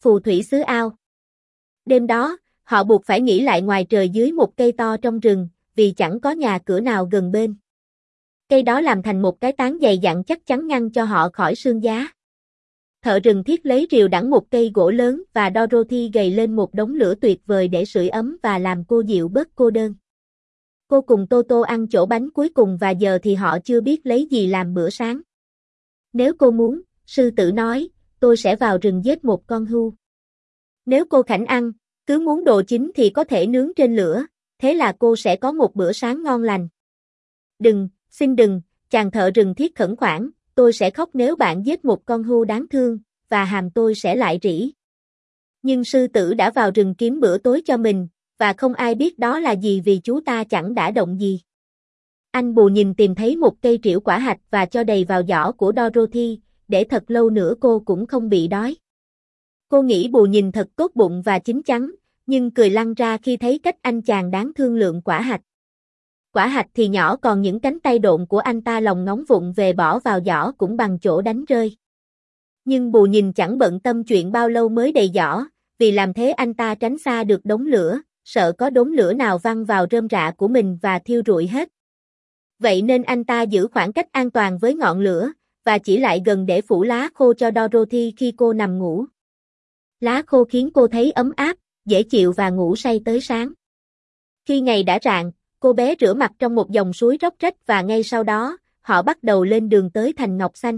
Phù thủy xứ ao. Đêm đó, họ buộc phải nghỉ lại ngoài trời dưới một cây to trong rừng, vì chẳng có nhà cửa nào gần bên. Cây đó làm thành một cái tán dày dặn chắc chắn ngăn cho họ khỏi sương giá. Thợ rừng Thiết lấy rìu đẵng một cây gỗ lớn và Dorothy gầy lên một đống lửa tuyệt vời để sưởi ấm và làm cô dịu bớt cô đơn. Cô cùng Toto ăn chỗ bánh cuối cùng và giờ thì họ chưa biết lấy gì làm bữa sáng. Nếu cô muốn, sư tử nói, tôi sẽ vào rừng giết một con hươu. Nếu cô khảnh ăn, cứ muốn đồ chín thì có thể nướng trên lửa, thế là cô sẽ có một bữa sáng ngon lành. Đừng, xin đừng, chàng thợ rừng Thiết khẩn khoản, tôi sẽ khóc nếu bạn giết một con hươu đáng thương, và hàm tôi sẽ lại rỉ. Nhưng sư tử đã vào rừng kiếm bữa tối cho mình, và không ai biết đó là gì vì chú ta chẳng đã động gì. Anh Bù Nhìn tìm thấy một cây trĩu quả hạch và cho đầy vào giỏ của Dorothy, để thật lâu nữa cô cũng không bị đói. Cô nghĩ Bù Nhìn thật tốt bụng và chín chắn, nhưng cười lăn ra khi thấy cách anh chàng đáng thương lượm quả hạch. Quả hạch thì nhỏ còn những cánh tay độn của anh ta lòng ngóng vụng về bỏ vào giỏ cũng bằng chỗ đánh rơi. Nhưng Bù Nhìn chẳng bận tâm chuyện bao lâu mới đầy giỏ, vì làm thế anh ta tránh xa được đống lửa, sợ có đống lửa nào văng vào rơm rạ của mình và thiêu rụi hết. Vậy nên anh ta giữ khoảng cách an toàn với ngọn lửa, và chỉ lại gần để phủ lá khô cho Dorothy khi cô nằm ngủ. Lá khô khiến cô thấy ấm áp, dễ chịu và ngủ say tới sáng. Khi ngày đã rạng, cô bé rửa mặt trong một dòng suối róc rách và ngay sau đó, họ bắt đầu lên đường tới thành Ngọc Xanh.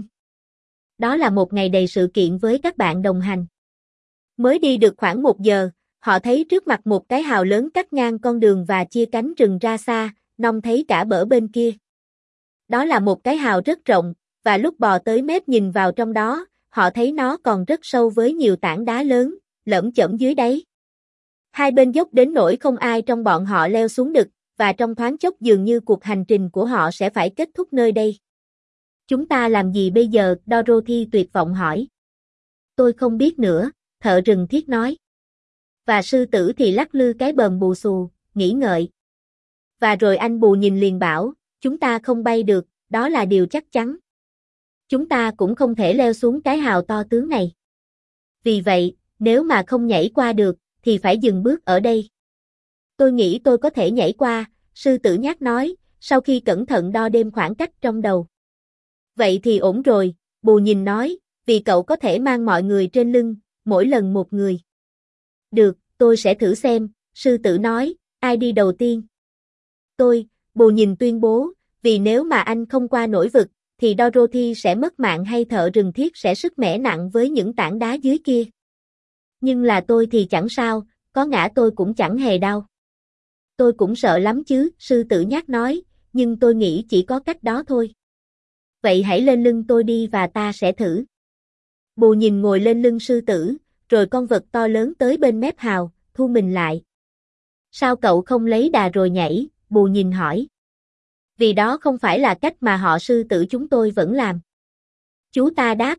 Đó là một ngày đầy sự kiện với các bạn đồng hành. Mới đi được khoảng 1 giờ, họ thấy trước mặt một cái hào lớn cắt ngang con đường và chia cánh rừng ra xa, Nong thấy cả bờ bên kia. Đó là một cái hào rất rộng, và lúc bò tới mép nhìn vào trong đó, họ thấy nó còn rất sâu với nhiều tảng đá lớn, lởm chởm dưới đáy. Hai bên dốc đến nỗi không ai trong bọn họ leo xuống được, và trong thoáng chốc dường như cuộc hành trình của họ sẽ phải kết thúc nơi đây. Chúng ta làm gì bây giờ? Dorothy tuyệt vọng hỏi. Tôi không biết nữa, thợ rừng Thiết nói. Và sư tử thì lắc lư cái bờm bù xù, nghĩ ngợi. Và rồi anh Bù Nhìn liền bảo, chúng ta không bay được, đó là điều chắc chắn. Chúng ta cũng không thể leo xuống cái hào to tướng này. Vì vậy, nếu mà không nhảy qua được, thì phải dừng bước ở đây. Tôi nghĩ tôi có thể nhảy qua, sư tử nhát nói, sau khi cẩn thận đo đếm khoảng cách trong đầu. Vậy thì ổn rồi, Bù Nhìn nói, vì cậu có thể mang mọi người trên lưng, mỗi lần một người. Được, tôi sẽ thử xem, sư tử nói, ai đi đầu tiên? Tôi, Bù Nhìn tuyên bố, vì nếu mà anh không qua nổi vực, thì Dorothy sẽ mất mạng hay thợ rừng Thiết sẽ sức mẻ nặng với những tảng đá dưới kia. Nhưng là tôi thì chẳng sao, có ngã tôi cũng chẳng hề đau. Tôi cũng sợ lắm chứ, sư tử nhát nói, nhưng tôi nghĩ chỉ có cách đó thôi. Vậy hãy lên lưng tôi đi và ta sẽ thử. Bù Nhìn ngồi lên lưng sư tử, rồi con vật to lớn tới bên mép hào, thu mình lại. Sao cậu không lấy đà rồi nhảy? Bù Nhìn hỏi. Vì đó không phải là cách mà họ sư tử chúng tôi vẫn làm. Chú ta đáp.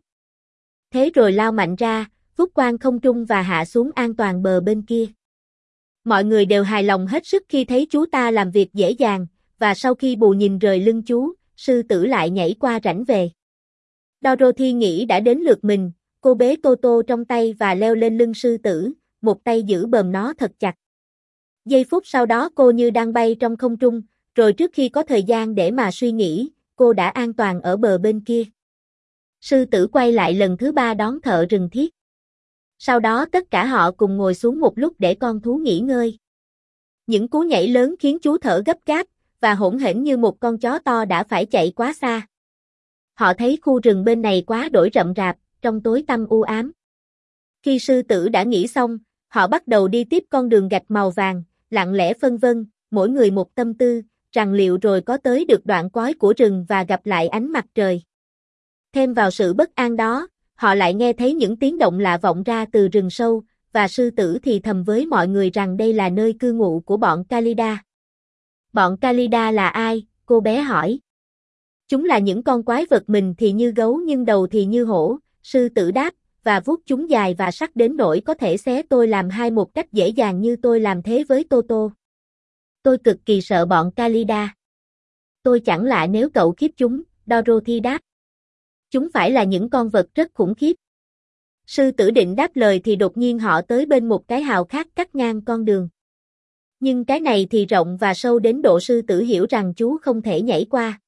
Thế rồi lao mạnh ra, vút qua không trung và hạ xuống an toàn bờ bên kia. Mọi người đều hài lòng hết sức khi thấy chú ta làm việc dễ dàng, và sau khi Bù Nhìn rời lưng chú, sư tử lại nhảy qua rãnh về. Dorothy nghĩ đã đến lượt mình, cô bế Toto trong tay và leo lên lưng sư tử, một tay giữ bờm nó thật chặt. Giây phút sau đó cô như đang bay trong không trung, rồi trước khi có thời gian để mà suy nghĩ, cô đã an toàn ở bờ bên kia. Sư tử quay lại lần thứ 3 đón thợ rừng Thiết. Sau đó tất cả họ cùng ngồi xuống một lúc để con thú nghỉ ngơi. Những cú nhảy lớn khiến chú thở gấp gáp, và hỗn hển như một con chó to đã phải chạy quá xa. Họ thấy khu rừng bên này quá đổi rậm rạp, trong tối tăm u ám. Khi sư tử đã nghỉ xong, họ bắt đầu đi tiếp con đường gạch màu vàng, lặng lẽ phân vân, mỗi người một tâm tư, rằng liệu rồi có tới được đoạn cói của rừng và gặp lại ánh mặt trời. Thêm vào sự bất an đó, họ lại nghe thấy những tiếng động lạ vọng ra từ rừng sâu, và sư tử thì thầm với mọi người rằng đây là nơi cư ngụ của bọn Kalida. Bọn Kalida là ai? Cô bé hỏi. Chúng là những con quái vật mình thì như gấu nhưng đầu thì như hổ, sư tử đáp, và vuốt chúng dài và sắc đến nỗi có thể xé tôi làm hai một cách dễ dàng như tôi làm thế với Toto. Tôi cực kỳ sợ bọn Kalida. Tôi chẳng lạ nếu cậu khiếp chúng, Dorothy đáp. Chúng phải là những con vật rất khủng khiếp. Sư tử định đáp lời thì đột nhiên họ tới bên một cái hào khác cắt ngang con đường. Nhưng cái này thì rộng và sâu đến độ sư tử hiểu rằng chú không thể nhảy qua.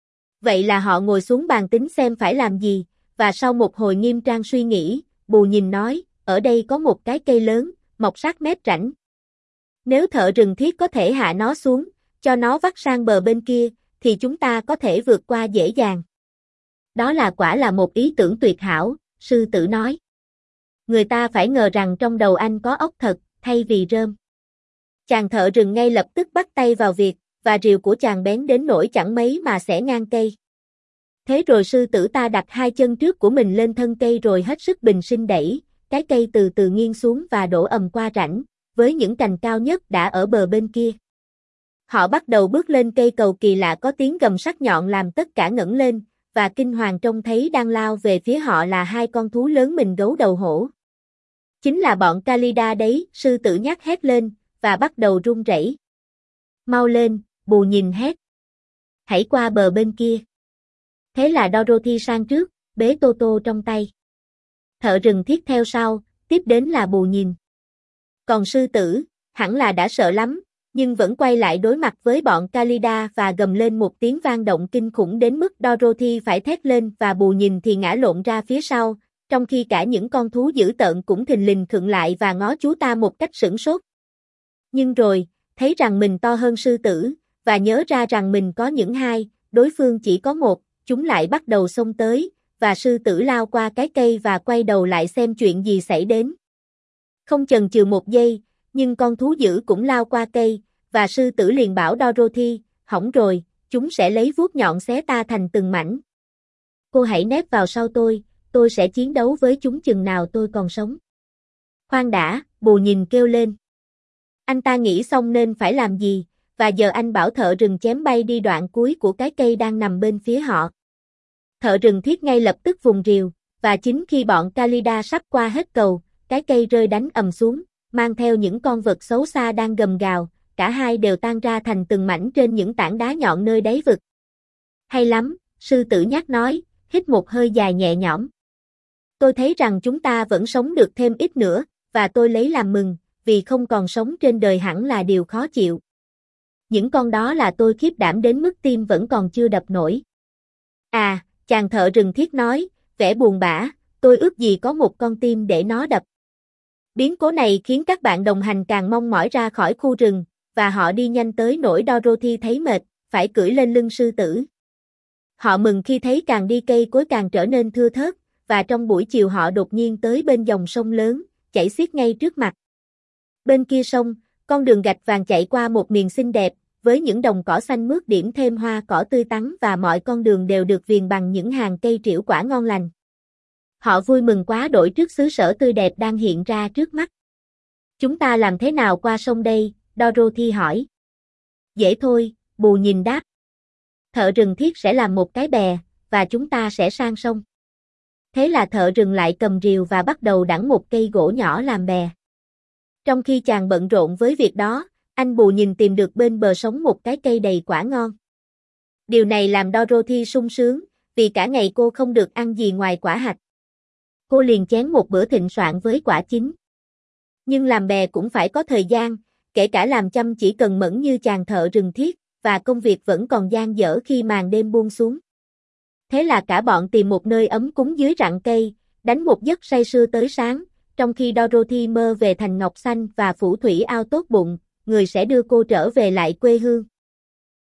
Vậy là họ ngồi xuống bàn tính xem phải làm gì, và sau một hồi nghiêm trang suy nghĩ, Bù Nhìn nói, ở đây có một cái cây lớn, mọc sát mép rãnh. Nếu thợ rừng Thiết có thể hạ nó xuống, cho nó vắt sang bờ bên kia, thì chúng ta có thể vượt qua dễ dàng. Đó là quả là một ý tưởng tuyệt hảo, sư tử nói. Người ta phải ngờ rằng trong đầu anh có óc thật, thay vì rơm. Chàng thợ rừng ngay lập tức bắt tay vào việc, và rìu của chàng bén đến nỗi chẳng mấy mà xẻ ngang cây. Thế rồi sư tử ta đặt hai chân trước của mình lên thân cây rồi hết sức bình sinh đẩy, cái cây từ từ nghiêng xuống và đổ ầm qua rãnh, với những cành cao nhất đã ở bờ bên kia. Họ bắt đầu bước lên cây cầu kỳ lạ có tiếng gầm sắc nhọn làm tất cả ngẩng lên, và kinh hoàng trông thấy đang lao về phía họ là hai con thú lớn mình gấu đầu hổ. Chính là bọn Kalida đấy, sư tử nhắc hét lên, và bắt đầu run rẩy. Mau lên, Bù Nhìn hét. Hãy qua bờ bên kia. Thế là Dorothy sang trước, bế Toto trong tay. Thợ rừng Thiết theo sau, tiếp đến là Bù Nhìn. Còn sư tử, hẳn là đã sợ lắm, nhưng vẫn quay lại đối mặt với bọn Kalida và gầm lên một tiếng vang động kinh khủng đến mức Dorothy phải thét lên và Bù Nhìn thì ngã lộn ra phía sau, trong khi cả những con thú dữ tợn cũng thình lình khựng lại và ngó chú ta một cách sửng sốt. Nhưng rồi, thấy rằng mình to hơn sư tử, và nhớ ra rằng mình có những hai, đối phương chỉ có một, chúng lại bắt đầu xông tới, và sư tử lao qua cái cây và quay đầu lại xem chuyện gì xảy đến. Không chần chừ một giây, nhưng con thú dữ cũng lao qua cây, và sư tử liền bảo Dorothy, hỏng rồi, chúng sẽ lấy vuốt nhọn xé ta thành từng mảnh. Cô hãy nép vào sau tôi sẽ chiến đấu với chúng chừng nào tôi còn sống. Khoan đã, Bù Nhìn kêu lên. Anh ta nghĩ xong nên phải làm gì, và giờ anh bảo thợ rừng chém bay đi đoạn cuối của cái cây đang nằm bên phía họ. Thợ rừng Thiết ngay lập tức vùng rìu, và chính khi bọn Kalida sắp qua hết cầu, cái cây rơi đánh ầm xuống, mang theo những con vật xấu xa đang gầm gào, cả hai đều tan ra thành từng mảnh trên những tảng đá nhọn nơi đáy vực. Hay lắm, sư tử nhắc nói, hít một hơi dài nhẹ nhõm. Tôi thấy rằng chúng ta vẫn sống được thêm ít nữa, và tôi lấy làm mừng, vì không còn sống trên đời hẳn là điều khó chịu. Những con đó là tôi khiếp đảm đến mức tim vẫn còn chưa đập nổi. À, chàng thợ rừng Thiết nói, vẻ buồn bã, tôi ước gì có một con tim để nó đập. Biến cố này khiến các bạn đồng hành càng mong mỏi ra khỏi khu rừng, và họ đi nhanh tới nỗi Dorothy thấy mệt, phải cưỡi lên lưng sư tử. Họ mừng khi thấy càng đi cây cối càng trở nên thưa thớt, và trong buổi chiều họ đột nhiên tới bên dòng sông lớn, chảy xiết ngay trước mặt. Bên kia sông, con đường gạch vàng chạy qua một miền xinh đẹp, với những đồng cỏ xanh mướt điểm thêm hoa cỏ tươi tắn và mọi con đường đều được viền bằng những hàng cây trĩu quả ngon lành. Họ vui mừng quá đỗi trước xứ sở tươi đẹp đang hiện ra trước mắt. Chúng ta làm thế nào qua sông đây? Dorothy hỏi. Dễ thôi, Bù Nhìn đáp. Thợ rừng Thiết sẽ làm một cái bè, và chúng ta sẽ sang sông. Thế là thợ rừng lại cầm rìu và bắt đầu đẵng một cây gỗ nhỏ làm bè. Trong khi chàng bận rộn với việc đó, anh Bù Nhìn tìm được bên bờ sông một cái cây đầy quả ngon. Điều này làm Dorothy sung sướng, vì cả ngày cô không được ăn gì ngoài quả hạch. Cô liền chén một bữa thịnh soạn với quả chín. Nhưng làm bè cũng phải có thời gian, kể cả làm chăm chỉ cần mẫn như chàng thợ rừng Thiết, và công việc vẫn còn dang dở khi màn đêm buông xuống. Thế là cả bọn tìm một nơi ấm cúng dưới rặng cây, đánh một giấc say sưa tới sáng, trong khi Dorothy mơ về thành ngọc xanh và phủ thủy ao tốt bụng, người sẽ đưa cô trở về lại quê hương.